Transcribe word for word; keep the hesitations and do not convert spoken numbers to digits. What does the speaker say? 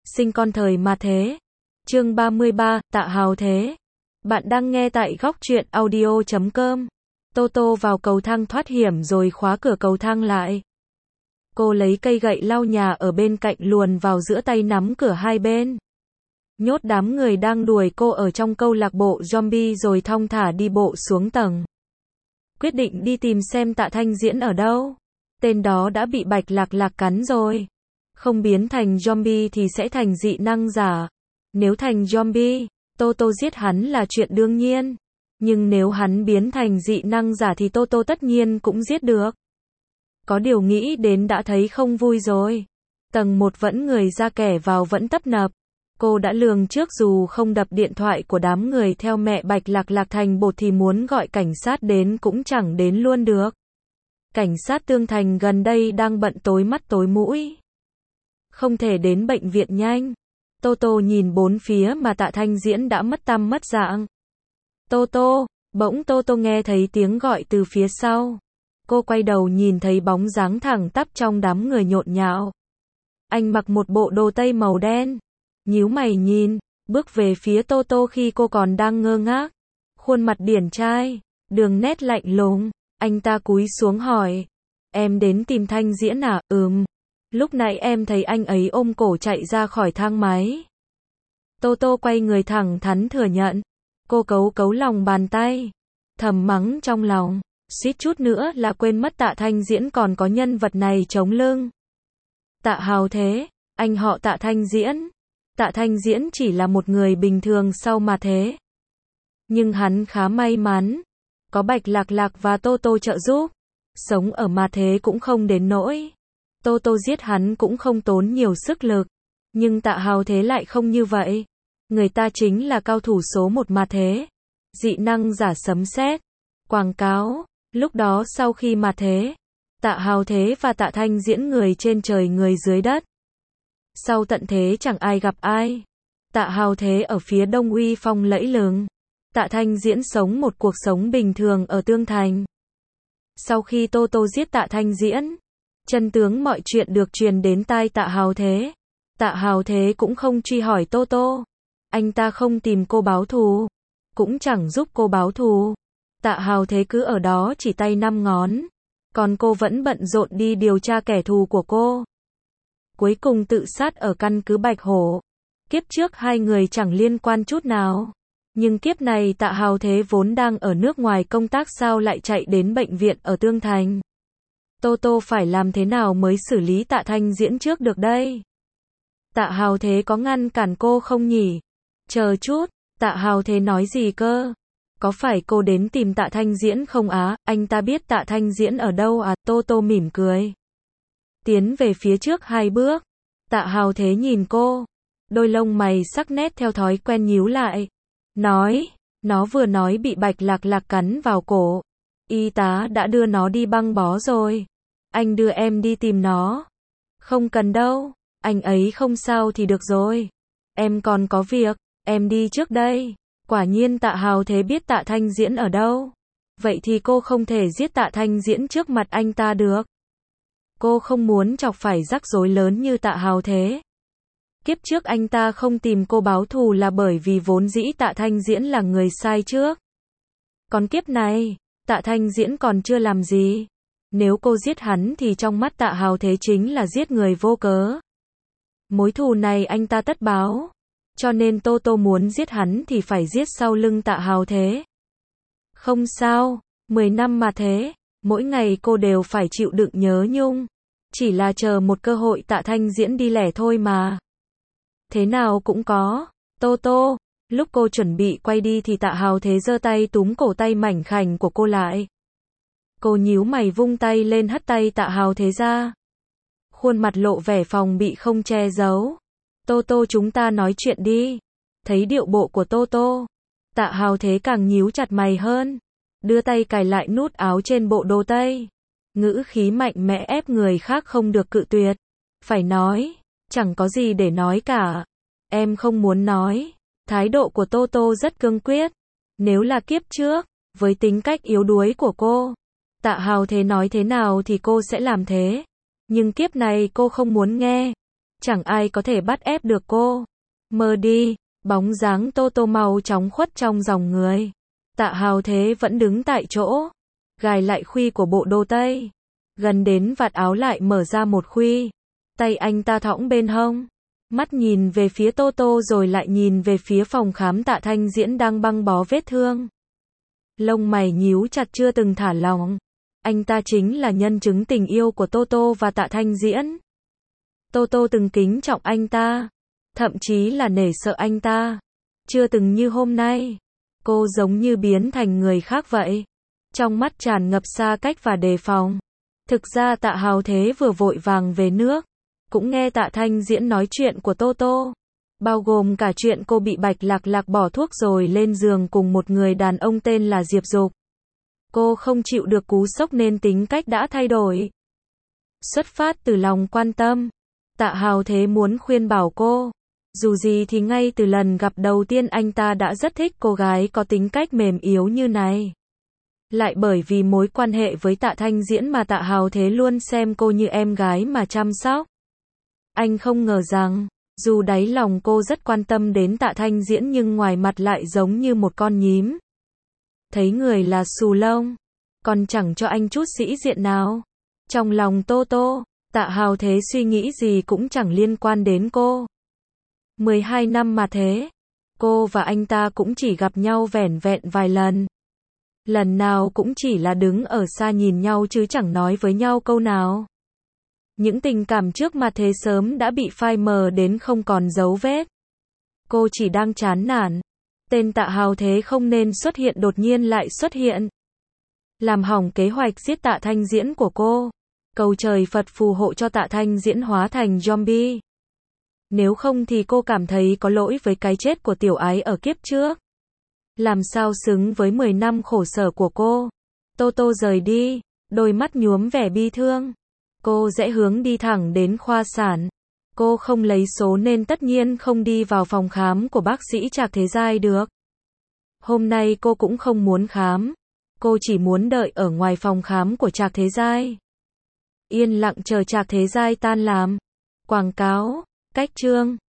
sinh con thời mà thế. Chương ba mươi ba, Tạ Hào Thế. Bạn đang nghe tại góc truyện audio chấm com. Toto vào cầu thang thoát hiểm rồi khóa cửa cầu thang lại. Cô lấy cây gậy lau nhà ở bên cạnh luồn vào giữa tay nắm cửa hai bên. Nhốt đám người đang đuổi cô ở trong câu lạc bộ zombie rồi thong thả đi bộ xuống tầng. Quyết định đi tìm xem Tạ Thanh Diễn ở đâu. Tên đó đã bị Bạch Lạc Lạc cắn rồi. Không biến thành zombie thì sẽ thành dị năng giả. Nếu thành zombie, Toto giết hắn là chuyện đương nhiên. Nhưng nếu hắn biến thành dị năng giả thì Toto tất nhiên cũng giết được. Có điều nghĩ đến đã thấy không vui rồi. Tầng một vẫn người ra kẻ vào vẫn tấp nập. Cô đã lường trước dù không đập điện thoại của đám người theo mẹ Bạch Lạc Lạc thành bột thì muốn gọi cảnh sát đến cũng chẳng đến luôn được. Cảnh sát Tương Thành gần đây đang bận tối mắt tối mũi. Không thể đến bệnh viện nhanh. Toto nhìn bốn phía mà Tạ Thanh Diễn đã mất tăm mất dạng. Toto, bỗng Toto nghe thấy tiếng gọi từ phía sau. Cô quay đầu nhìn thấy bóng dáng thẳng tắp trong đám người nhộn nhạo. Anh mặc một bộ đồ tây màu đen. Nhíu mày nhìn, bước về phía Toto khi cô còn đang ngơ ngác. Khuôn mặt điển trai, đường nét lạnh lùng. Anh ta cúi xuống hỏi. Em đến tìm Thanh Diễn à? Ừm. Lúc nãy em thấy anh ấy ôm cổ chạy ra khỏi thang máy. Toto quay người thẳng thắn thừa nhận. Cô cấu cấu lòng bàn tay. Thầm mắng trong lòng. Suýt chút nữa là quên mất Tạ Thanh Diễn còn có nhân vật này chống lưng. Tạ Hào Thế, anh họ Tạ Thanh Diễn. Tạ Thanh Diễn chỉ là một người bình thường sau mà thế. Nhưng hắn khá may mắn. Có Bạch Lạc Lạc và Toto trợ giúp. Sống ở mà thế cũng không đến nỗi. Toto giết hắn cũng không tốn nhiều sức lực. Nhưng Tạ Hào Thế lại không như vậy. Người ta chính là cao thủ số một mà thế. Dị năng giả sấm sét. Quảng cáo. Lúc đó sau khi mà thế. Tạ Hào Thế và Tạ Thanh Diễn người trên trời người dưới đất. Sau tận thế chẳng ai gặp ai. Tạ Hào Thế ở phía đông uy phong lẫy lừng. Tạ Thanh Diễn sống một cuộc sống bình thường ở Tương Thành. Sau khi Toto giết Tạ Thanh Diễn, chân tướng mọi chuyện được truyền đến tai Tạ Hào Thế. Tạ Hào Thế cũng không truy hỏi Toto. Anh ta không tìm cô báo thù, cũng chẳng giúp cô báo thù. Tạ Hào Thế cứ ở đó chỉ tay năm ngón. Còn cô vẫn bận rộn đi điều tra kẻ thù của cô. Cuối cùng tự sát ở căn cứ Bạch Hổ. Kiếp trước hai người chẳng liên quan chút nào. Nhưng kiếp này Tạ Hào Thế vốn đang ở nước ngoài công tác sao lại chạy đến bệnh viện ở Tương Thành. Toto phải làm thế nào mới xử lý Tạ Thanh Diễn trước được đây? Tạ Hào Thế có ngăn cản cô không nhỉ? Chờ chút, Tạ Hào Thế nói gì cơ? Có phải cô đến tìm Tạ Thanh Diễn không á? Anh ta biết Tạ Thanh Diễn ở đâu à? Toto mỉm cười. Tiến về phía trước hai bước. Tạ Hào Thế nhìn cô. Đôi lông mày sắc nét theo thói quen nhíu lại. Nói, nó vừa nói bị Bạch Lạc Lạc cắn vào cổ. Y tá đã đưa nó đi băng bó rồi. Anh đưa em đi tìm nó. Không cần đâu, anh ấy không sao thì được rồi. Em còn có việc, em đi trước đây. Quả nhiên Tạ Hào Thế biết Tạ Thanh Diễn ở đâu. Vậy thì cô không thể giết Tạ Thanh Diễn trước mặt anh ta được. Cô không muốn chọc phải rắc rối lớn như Tạ Hào Thế. Kiếp trước anh ta không tìm cô báo thù là bởi vì vốn dĩ Tạ Thanh Diễn là người sai trước. Còn kiếp này, Tạ Thanh Diễn còn chưa làm gì. Nếu cô giết hắn thì trong mắt Tạ Hào Thế chính là giết người vô cớ. Mối thù này anh ta tất báo. Cho nên Toto muốn giết hắn thì phải giết sau lưng Tạ Hào Thế. Không sao, mười năm mà thế, mỗi ngày cô đều phải chịu đựng nhớ nhung. Chỉ là chờ một cơ hội Tạ Thanh Diễn đi lẻ thôi mà. Thế nào cũng có. Toto, lúc cô chuẩn bị quay đi thì Tạ Hào Thế giơ tay túm cổ tay mảnh khảnh của cô lại. Cô nhíu mày vung tay lên hất tay Tạ Hào Thế ra. Khuôn mặt lộ vẻ phòng bị không che giấu. Toto, chúng ta nói chuyện đi. Thấy điệu bộ của Toto, Tạ Hào Thế càng nhíu chặt mày hơn. Đưa tay cài lại nút áo trên bộ đồ tây. Ngữ khí mạnh mẽ ép người khác không được cự tuyệt. Phải nói, chẳng có gì để nói cả. Em không muốn nói. Thái độ của Toto rất cương quyết. Nếu là kiếp trước, với tính cách yếu đuối của cô, Tạ Hào Thế nói thế nào thì cô sẽ làm thế. Nhưng kiếp này cô không muốn nghe. Chẳng ai có thể bắt ép được cô. Mơ đi. Bóng dáng Tô Tô mau chóng khuất trong dòng người. Tạ Hào Thế vẫn đứng tại chỗ, gài lại khuy của bộ đồ tây. Gần đến vạt áo lại mở ra một khuy. Tay anh ta thõng bên hông. Mắt nhìn về phía Tô Tô rồi lại nhìn về phía phòng khám Tạ Thanh Diễn đang băng bó vết thương. Lông mày nhíu chặt chưa từng thả lỏng. Anh ta chính là nhân chứng tình yêu của Tô Tô và Tạ Thanh Diễn. Tô Tô từng kính trọng anh ta, thậm chí là nể sợ anh ta. Chưa từng như hôm nay, cô giống như biến thành người khác vậy. Trong mắt tràn ngập xa cách và đề phòng. Thực ra Tạ Hào Thế vừa vội vàng về nước, cũng nghe Tạ Thanh Diễn nói chuyện của Tô Tô. Bao gồm cả chuyện cô bị Bạch Lạc Lạc bỏ thuốc rồi lên giường cùng một người đàn ông tên là Diệp Dục. Cô không chịu được cú sốc nên tính cách đã thay đổi. Xuất phát từ lòng quan tâm, Tạ Hào Thế muốn khuyên bảo cô. Dù gì thì ngay từ lần gặp đầu tiên anh ta đã rất thích cô gái có tính cách mềm yếu như này. Lại bởi vì mối quan hệ với Tạ Thanh Diễn mà Tạ Hào Thế luôn xem cô như em gái mà chăm sóc. Anh không ngờ rằng, dù đáy lòng cô rất quan tâm đến Tạ Thanh Diễn nhưng ngoài mặt lại giống như một con nhím. Thấy người là xù lông, còn chẳng cho anh chút sĩ diện nào. Trong lòng Tô Tô, Tạ Hào Thế suy nghĩ gì cũng chẳng liên quan đến cô. mười hai năm mà thế, cô và anh ta cũng chỉ gặp nhau vẻn vẹn vài lần. Lần nào cũng chỉ là đứng ở xa nhìn nhau chứ chẳng nói với nhau câu nào. Những tình cảm trước mặt thế sớm đã bị phai mờ đến không còn dấu vết. Cô chỉ đang chán nản. Tên Tạ Hào Thế không nên xuất hiện đột nhiên lại xuất hiện. Làm hỏng kế hoạch giết Tạ Thanh Diễn của cô. Cầu trời Phật phù hộ cho Tạ Thanh Diễn hóa thành zombie. Nếu không thì cô cảm thấy có lỗi với cái chết của tiểu ái ở kiếp trước. Làm sao xứng với mười năm khổ sở của cô. Tô Tô rời đi, đôi mắt nhuốm vẻ bi thương. Cô rẽ hướng đi thẳng đến khoa sản. Cô không lấy số nên tất nhiên không đi vào phòng khám của bác sĩ Trạc Thế Giai được. Hôm nay cô cũng không muốn khám. Cô chỉ muốn đợi ở ngoài phòng khám của Trạc Thế Giai. Yên lặng chờ Trạc Thế Giai tan làm. Quảng cáo, cách chương.